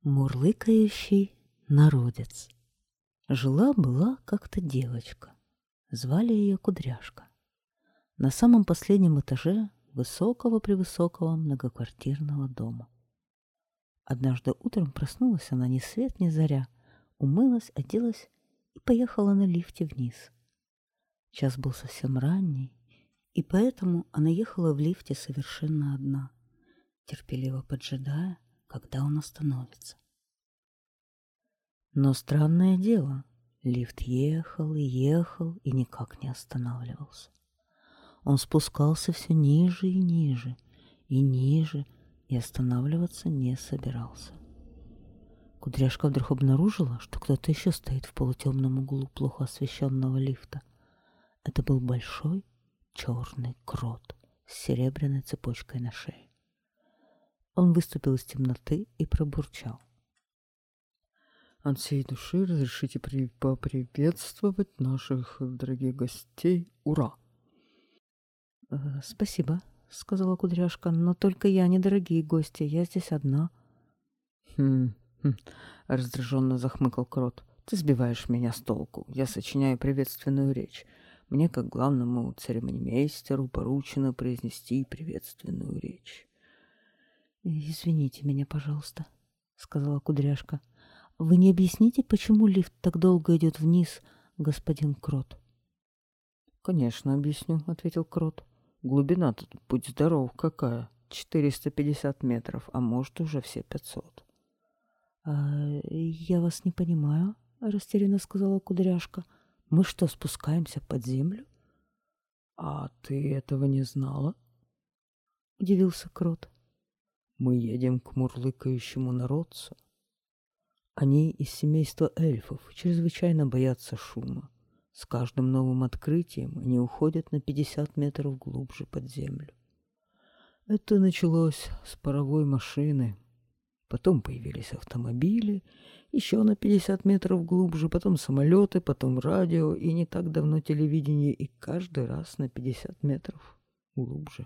Мурлыкающий народец. Жила-была как-то девочка. Звали ее Кудряшка. На самом последнем этаже высокого-превысокого многоквартирного дома. Однажды утром проснулась она ни свет ни заря, умылась, оделась и поехала на лифте вниз. Час был совсем ранний, и поэтому она ехала в лифте совершенно одна, терпеливо поджидая, когда он остановится. Но странное дело, лифт ехал и никак не останавливался. Он спускался все ниже и ниже, и останавливаться не собирался. Кудряшка вдруг обнаружила, что кто-то еще стоит в полутемном углу плохо освещенного лифта. Это был большой черный крот с серебряной цепочкой на шее. Он выступил из темноты и пробурчал: «От всей души разрешите поприветствовать наших дорогих гостей. Ура!» «Спасибо», — сказала Кудряшка, — «но только я не дорогие гости, я здесь одна». «Хм, раздраженно захмыкал крот. «Ты сбиваешь меня с толку. Я сочиняю приветственную речь. Мне, как главному церемонимейстеру, поручено произнести приветственную речь». «Извините меня, пожалуйста», — сказала Кудряшка. «Вы не объясните, почему лифт так долго идет вниз, господин крот?» «Конечно, объясню», — ответил крот. «Глубина тут, будь здоров, какая? 450 метров, а может, уже все 500». «Я вас не понимаю», — растерянно сказала Кудряшка. «Мы что, спускаемся под землю?» «А ты этого не знала?» — удивился крот. «Мы едем к мурлыкающему народцу. Они из семейства эльфов, чрезвычайно боятся шума. С каждым новым открытием они уходят на 50 метров глубже под землю. Это началось с паровой машины. Потом появились автомобили, еще на 50 метров глубже, потом самолеты, потом радио, и не так давно телевидение, и каждый раз на 50 метров глубже».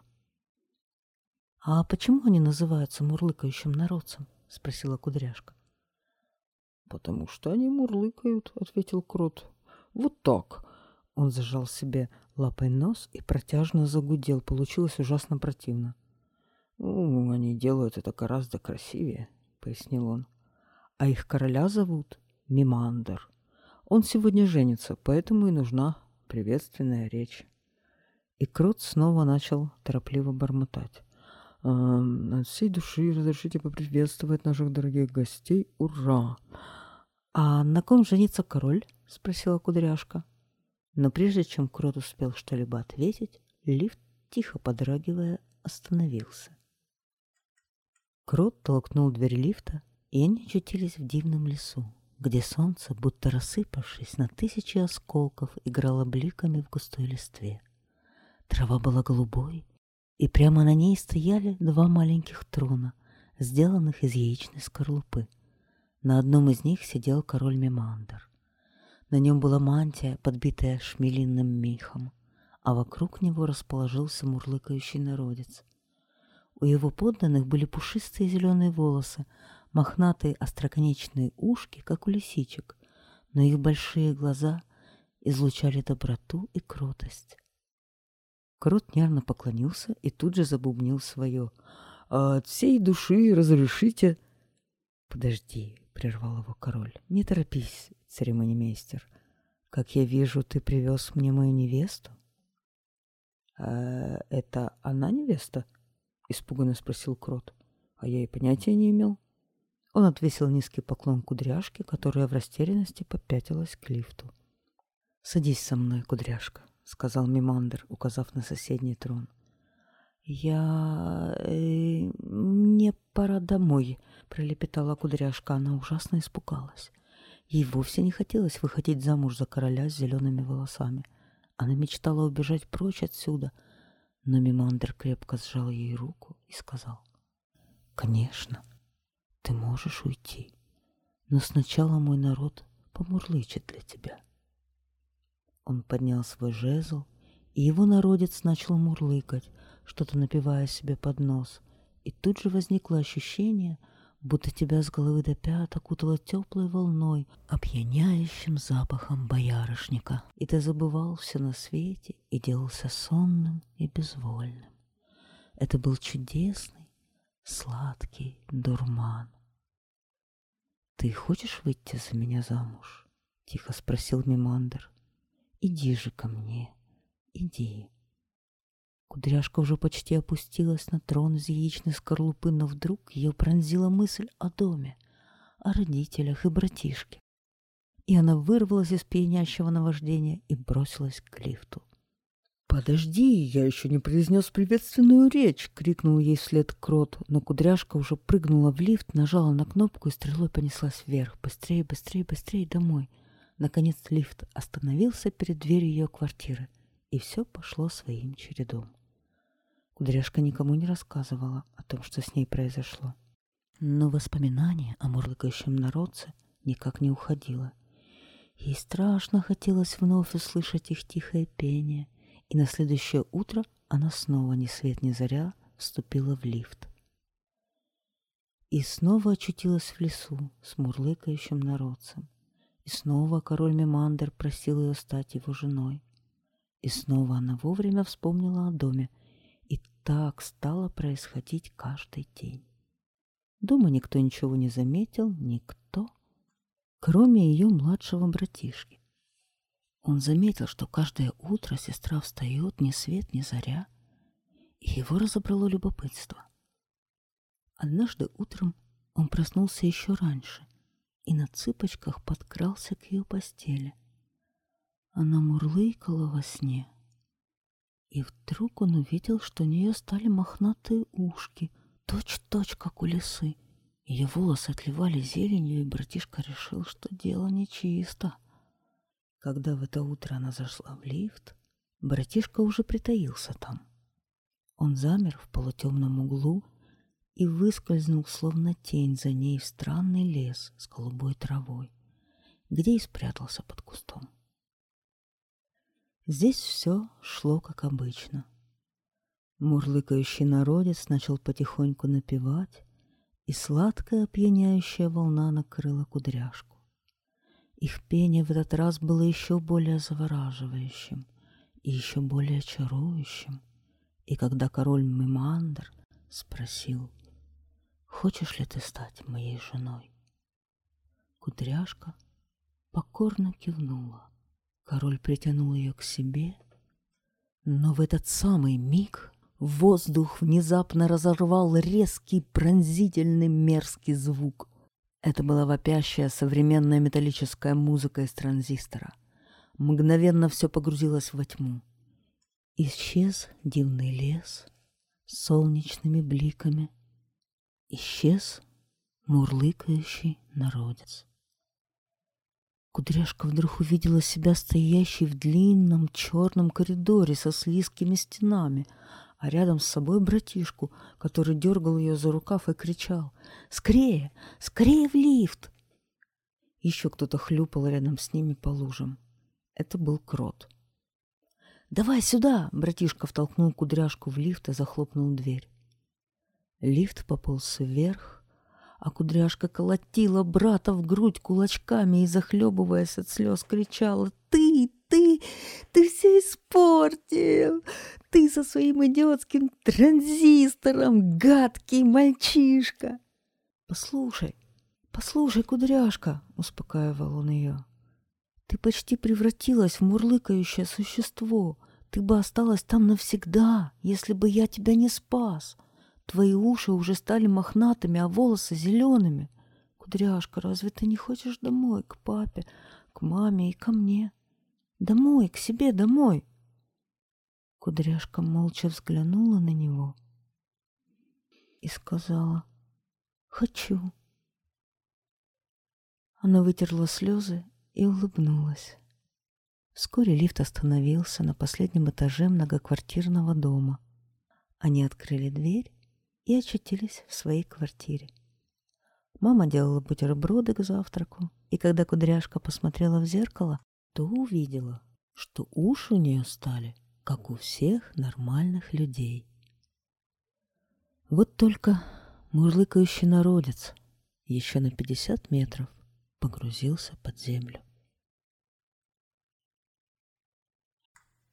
«А почему они называются мурлыкающим народцем?» — спросила Кудряшка. «Потому что они мурлыкают», — ответил крот. «Вот так». Он зажал себе лапой нос и протяжно загудел. Получилось ужасно противно. «Они делают это гораздо красивее», — пояснил он. «А их короля зовут Мимандр. Он сегодня женится, поэтому и нужна приветственная речь». И крот снова начал торопливо бормотать. «От всей души разрешите поприветствовать наших дорогих гостей. Ура!» «А на ком женится король?» — спросила Кудряшка. Но прежде чем крот успел что-либо ответить, лифт, тихо подрагивая, остановился. Крот толкнул дверь лифта, и они очутились в дивном лесу, где солнце, будто рассыпавшись на тысячи осколков, играло бликами в густой листве. Трава была голубой, и прямо на ней стояли два маленьких трона, сделанных из яичной скорлупы. На одном из них сидел король Мимандр. На нем была мантия, подбитая шмелиным мехом, а вокруг него расположился мурлыкающий народец. У его подданных были пушистые зеленые волосы, мохнатые остроконечные ушки, как у лисичек, но их большие глаза излучали доброту и кротость. Крот нервно поклонился и тут же забубнил свое: «От всей души разрешите...» «Подожди», — прервал его король, — «не торопись, церемонимейстер. Как я вижу, ты привез мне мою невесту?» «Это она невеста?» — испуганно спросил крот. «А я и понятия не имел». Он отвесил низкий поклон Кудряшке, которая в растерянности попятилась к лифту. «Садись со мной, Кудряшка», — сказал Мимандр, указав на соседний трон. «Мне пора домой», — пролепетала Кудряшка. Она ужасно испугалась. Ей вовсе не хотелось выходить замуж за короля с зелеными волосами. Она мечтала убежать прочь отсюда, но Мимандр крепко сжал ей руку и сказал: «Конечно, ты можешь уйти, но сначала мой народ помурлычет для тебя». Он поднял свой жезл, и его народец начал мурлыкать, что-то напевая себе под нос, и тут же возникло ощущение, будто тебя с головы до пят окутало теплой волной, опьяняющим запахом боярышника, и ты забывал все на свете и делался сонным и безвольным. Это был чудесный, сладкий дурман. «Ты хочешь выйти за меня замуж?» — тихо спросил Мимандр. «Иди же ко мне, иди». Кудряшка уже почти опустилась на трон из яичной скорлупы, но вдруг ее пронзила мысль о доме, о родителях и братишке. И она вырвалась из пьянящего наваждения и бросилась к лифту. «Подожди, я еще не произнес приветственную речь!» — крикнул ей вслед Крот, но Кудряшка уже прыгнула в лифт, нажала на кнопку и стрелой понеслась вверх. Быстрее, быстрее, быстрее домой. Наконец лифт остановился перед дверью ее квартиры, и все пошло своим чередом. Кудряшка никому не рассказывала о том, что с ней произошло. Но воспоминание о мурлыкающем народце никак не уходило. Ей страшно хотелось вновь услышать их тихое пение, и на следующее утро она снова ни свет ни заря вступила в лифт. И снова очутилась в лесу с мурлыкающим народцем. И снова король Мимандр просил ее стать его женой. И снова она вовремя вспомнила о доме, и так стало происходить каждый день. Дома никто ничего не заметил, никто, кроме ее младшего братишки. Он заметил, что каждое утро сестра встает ни свет ни заря, и его разобрало любопытство. Однажды утром он проснулся еще раньше и на цыпочках подкрался к ее постели. Она мурлыкала во сне, и вдруг он увидел, что у нее стали мохнатые ушки, точь-в-точь, как у лисы. Ее волосы отливали зеленью, и братишка решил, что дело нечисто. Когда в это утро она зашла в лифт, братишка уже притаился там. Он замер в полутемном углу и выскользнул, словно тень, за ней в странный лес с голубой травой, где и спрятался под кустом. Здесь все шло как обычно. Мурлыкающий народец начал потихоньку напевать, и сладкая опьяняющая волна накрыла Кудряшку. Их пение в этот раз было еще более завораживающим и еще более чарующим. И когда король Мимандр спросил: «Хочешь ли ты стать моей женой?», Кудряшка покорно кивнула. Король притянул ее к себе, но в этот самый миг воздух внезапно разорвал резкий, пронзительный, мерзкий звук. Это была вопящая современная металлическая музыка из транзистора. Мгновенно все погрузилось во тьму. Исчез дивный лес с солнечными бликами. Исчез мурлыкающий народец. Кудряшка вдруг увидела себя стоящей в длинном черном коридоре со слизкими стенами, а рядом с собой братишку, который дергал ее за рукав и кричал: «Скорее! Скорее в лифт!». Еще кто-то хлюпал рядом с ними по лужам. Это был Крот. «Давай сюда!» — братишка втолкнул Кудряшку в лифт и захлопнул дверь. Лифт пополз вверх, а Кудряшка колотила брата в грудь кулачками и, захлебываясь от слез, кричала: ты все испортил! Ты со своим идиотским транзистором, гадкий мальчишка!» «Послушай, Кудряшка!» — успокаивал он ее. «Ты почти превратилась в мурлыкающее существо. Ты бы осталась там навсегда, если бы я тебя не спас. Твои уши уже стали мохнатыми, а волосы зелеными. Кудряшка, разве ты не хочешь домой, к папе, к маме и ко мне? Домой, к себе, домой!» Кудряшка молча взглянула на него и сказала: «Хочу». Она вытерла слезы и улыбнулась. Вскоре лифт остановился на последнем этаже многоквартирного дома. Они открыли дверь и очутились в своей квартире. Мама делала бутерброды к завтраку, и когда Кудряшка посмотрела в зеркало, то увидела, что уши у нее стали, как у всех нормальных людей. Вот только мурлыкающий народец еще на 50 метров погрузился под землю.